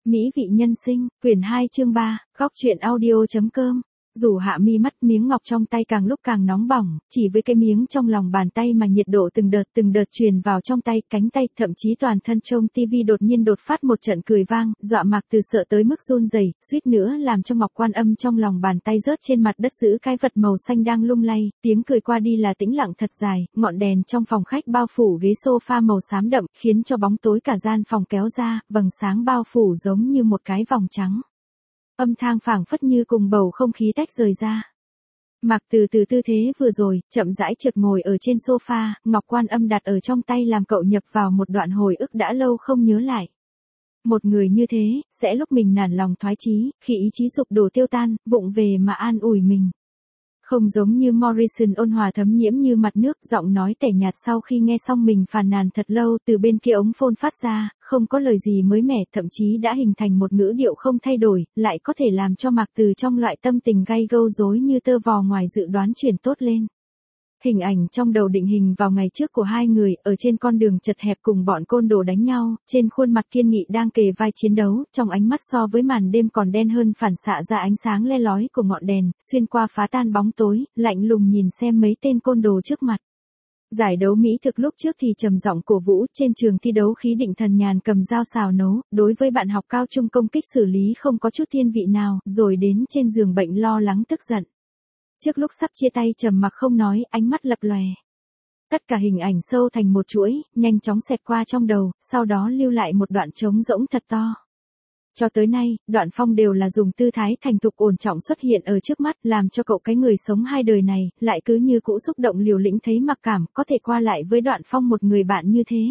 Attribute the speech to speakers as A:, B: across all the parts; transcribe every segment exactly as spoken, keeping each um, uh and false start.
A: Mỹ vị nhân sinh, quyển hai chương ba, góc truyện audio.com. Dù hạ mi mắt, miếng ngọc trong tay càng lúc càng nóng bỏng, chỉ với cái miếng trong lòng bàn tay mà nhiệt độ từng đợt từng đợt truyền vào trong tay, cánh tay, thậm chí toàn thân trông tivi đột nhiên đột phát một trận cười vang, dọa Mạc Từ sợ tới mức run rẩy, suýt nữa làm cho ngọc quan âm trong lòng bàn tay rớt trên mặt đất giữ cái vật màu xanh đang lung lay, tiếng cười qua đi là tĩnh lặng thật dài, ngọn đèn trong phòng khách bao phủ ghế sofa màu xám đậm, khiến cho bóng tối cả gian phòng kéo ra, vầng sáng bao phủ giống như một cái vòng trắng. Âm thang phảng phất như cùng bầu không khí tách rời ra. Mạc Từ từ tư thế vừa rồi, chậm rãi trượt ngồi ở trên sofa, ngọc quan âm đặt ở trong tay làm cậu nhập vào một đoạn hồi ức đã lâu không nhớ lại. Một người như thế, sẽ lúc mình nản lòng thoái chí, khi ý chí sụp đổ tiêu tan, vụng về mà an ủi mình. Không giống như Morrison ôn hòa thấm nhiễm như mặt nước, giọng nói tẻ nhạt sau khi nghe xong mình phàn nàn thật lâu từ bên kia ống phone phát ra, không có lời gì mới mẻ, thậm chí đã hình thành một ngữ điệu không thay đổi, lại có thể làm cho Mạc Từ trong loại tâm tình gay gâu rối như tơ vò ngoài dự đoán chuyển tốt lên. Hình ảnh trong đầu định hình vào ngày trước của hai người, ở trên con đường chật hẹp cùng bọn côn đồ đánh nhau, trên khuôn mặt kiên nghị đang kề vai chiến đấu, trong ánh mắt so với màn đêm còn đen hơn phản xạ ra ánh sáng le lói của ngọn đèn, xuyên qua phá tan bóng tối, lạnh lùng nhìn xem mấy tên côn đồ trước mặt. Giải đấu mỹ thực lúc trước thì trầm giọng cổ vũ, trên trường thi đấu khí định thần nhàn cầm dao xào nấu, đối với bạn học cao trung công kích xử lý không có chút thiên vị nào, rồi đến trên giường bệnh lo lắng tức giận. Trước lúc sắp chia tay trầm mặc không nói, ánh mắt lập lòe. Tất cả hình ảnh sâu thành một chuỗi, nhanh chóng xẹt qua trong đầu, sau đó lưu lại một đoạn trống rỗng thật to. Cho tới nay, Đoạn Phong đều là dùng tư thái thành thục ổn trọng xuất hiện ở trước mắt, làm cho cậu cái người sống hai đời này, lại cứ như cũ xúc động liều lĩnh thấy mặc cảm, có thể qua lại với Đoạn Phong một người bạn như thế.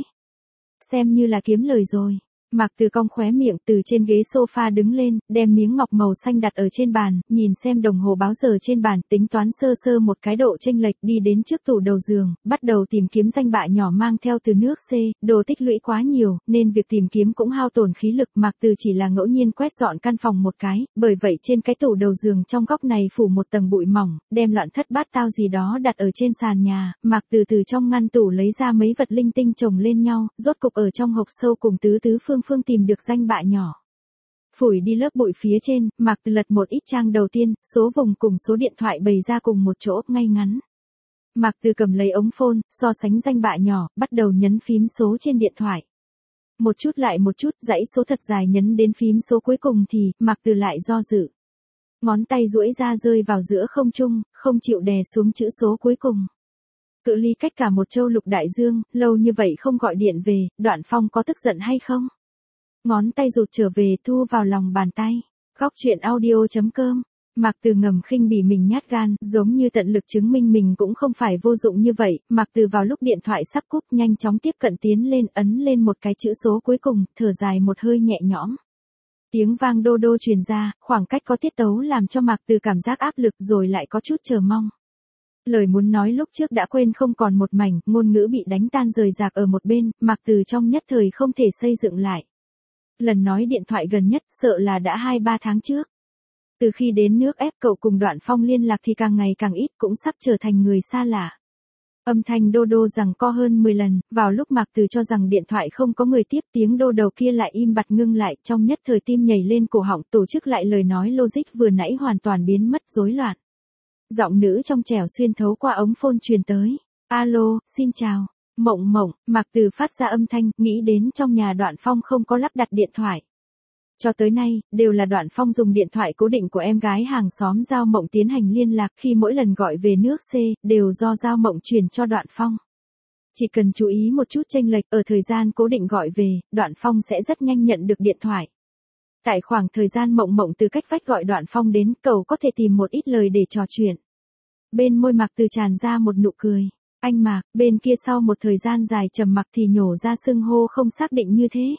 A: Xem như là kiếm lời rồi. Mạc Từ cong khóe miệng từ trên ghế sofa đứng lên, đem miếng ngọc màu xanh đặt ở trên bàn, nhìn xem đồng hồ báo giờ trên bàn, tính toán sơ sơ một cái độ chênh lệch, đi đến trước tủ đầu giường, bắt đầu tìm kiếm danh bạ nhỏ mang theo từ nước C, đồ tích lũy quá nhiều, nên việc tìm kiếm cũng hao tổn khí lực. Mạc Từ chỉ là ngẫu nhiên quét dọn căn phòng một cái, bởi vậy trên cái tủ đầu giường trong góc này phủ một tầng bụi mỏng, đem loạn thất bát tao gì đó đặt ở trên sàn nhà. Mạc Từ từ trong ngăn tủ lấy ra mấy vật linh tinh chồng lên nhau, rốt cục ở trong hộp sâu cùng tứ tứ phương phương tìm được danh bạ nhỏ. Phủi đi lớp bụi phía trên, Mạc Từ lật một ít trang đầu tiên, số vùng cùng số điện thoại bày ra cùng một chỗ, ngay ngắn. Mạc Từ cầm lấy ống phone, so sánh danh bạ nhỏ, bắt đầu nhấn phím số trên điện thoại. Một chút lại một chút, dãy số thật dài nhấn đến phím số cuối cùng thì, Mạc Từ lại do dự. Ngón tay duỗi ra rơi vào giữa không trung, không chịu đè xuống chữ số cuối cùng. Cự ly cách cả một châu lục đại dương, lâu như vậy không gọi điện về, Đoạn Phong có tức giận hay không? Ngón tay rụt trở về thu vào lòng bàn tay. Góc truyện audio.com. Mạc Từ ngầm khinh bỉ mình nhát gan, giống như tận lực chứng minh mình cũng không phải vô dụng như vậy. Mạc Từ vào lúc điện thoại sắp cúp nhanh chóng tiếp cận tiến lên, ấn lên một cái chữ số cuối cùng, thở dài một hơi nhẹ nhõm. Tiếng vang đô đô truyền ra, khoảng cách có tiết tấu làm cho Mạc Từ cảm giác áp lực rồi lại có chút chờ mong. Lời muốn nói lúc trước đã quên không còn một mảnh, ngôn ngữ bị đánh tan rời rạc ở một bên, Mạc Từ trong nhất thời không thể xây dựng lại. Lần nói điện thoại gần nhất sợ là đã hai ba tháng trước. Từ khi đến nước ép cậu cùng Đoạn Phong liên lạc thì càng ngày càng ít, cũng sắp trở thành người xa lạ. Âm thanh đô đô giằng co hơn mười lần, vào lúc Mạc Từ cho rằng điện thoại không có người tiếp, tiếng đô đầu kia lại im bặt ngưng lại, trong nhất thời tim nhảy lên cổ họng, tổ chức lại lời nói logic vừa nãy hoàn toàn biến mất, rối loạn. Giọng nữ trong trẻo xuyên thấu qua ống phone truyền tới. Alo, xin chào. Mộng Mộng, Mạc Từ phát ra âm thanh, nghĩ đến trong nhà Đoạn Phong không có lắp đặt điện thoại. Cho tới nay, đều là Đoạn Phong dùng điện thoại cố định của em gái hàng xóm Giao Mộng tiến hành liên lạc, khi mỗi lần gọi về nước C, đều do Giao Mộng truyền cho Đoạn Phong. Chỉ cần chú ý một chút chênh lệch ở thời gian cố định gọi về, Đoạn Phong sẽ rất nhanh nhận được điện thoại. Tại khoảng thời gian Mộng Mộng từ cách vách gọi Đoạn Phong đến, cậu có thể tìm một ít lời để trò chuyện. Bên môi Mạc Từ tràn ra một nụ cười. Anh Mạc, bên kia sau một thời gian dài trầm mặc thì nhổ ra xưng hô không xác định như thế.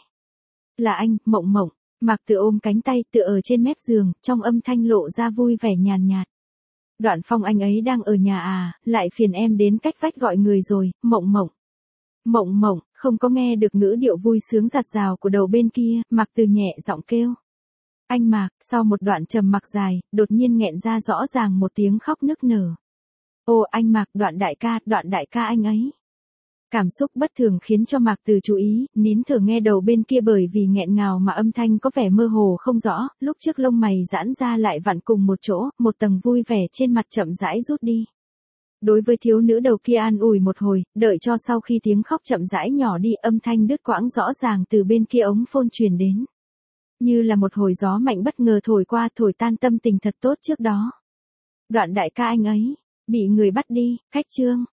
A: Là anh, Mộng Mộng. Mạc Từ ôm cánh tay tựa ở trên mép giường, trong âm thanh lộ ra vui vẻ nhàn nhạt. Đoạn Phong anh ấy đang ở nhà à, lại phiền em đến cách vách gọi người rồi, Mộng Mộng. Mộng Mộng, không có nghe được ngữ điệu vui sướng giặt rào của đầu bên kia, Mạc Từ nhẹ giọng kêu. Anh Mạc, sau một đoạn trầm mặc dài, đột nhiên nghẹn ra rõ ràng một tiếng khóc nức nở. Ô anh Mạc, Đoạn đại ca, Đoạn đại ca anh ấy. Cảm xúc bất thường khiến cho Mạc Từ chú ý, nín thở nghe đầu bên kia bởi vì nghẹn ngào mà âm thanh có vẻ mơ hồ không rõ, lúc trước lông mày giãn ra lại vặn cùng một chỗ, một tầng vui vẻ trên mặt chậm rãi rút đi. Đối với thiếu nữ đầu kia an ủi một hồi, đợi cho sau khi tiếng khóc chậm rãi nhỏ đi, âm thanh đứt quãng rõ ràng từ bên kia ống phone truyền đến. Như là một hồi gió mạnh bất ngờ thổi qua, thổi tan tâm tình thật tốt trước đó. Đoạn đại ca anh ấy, bị người bắt đi, khách Trương.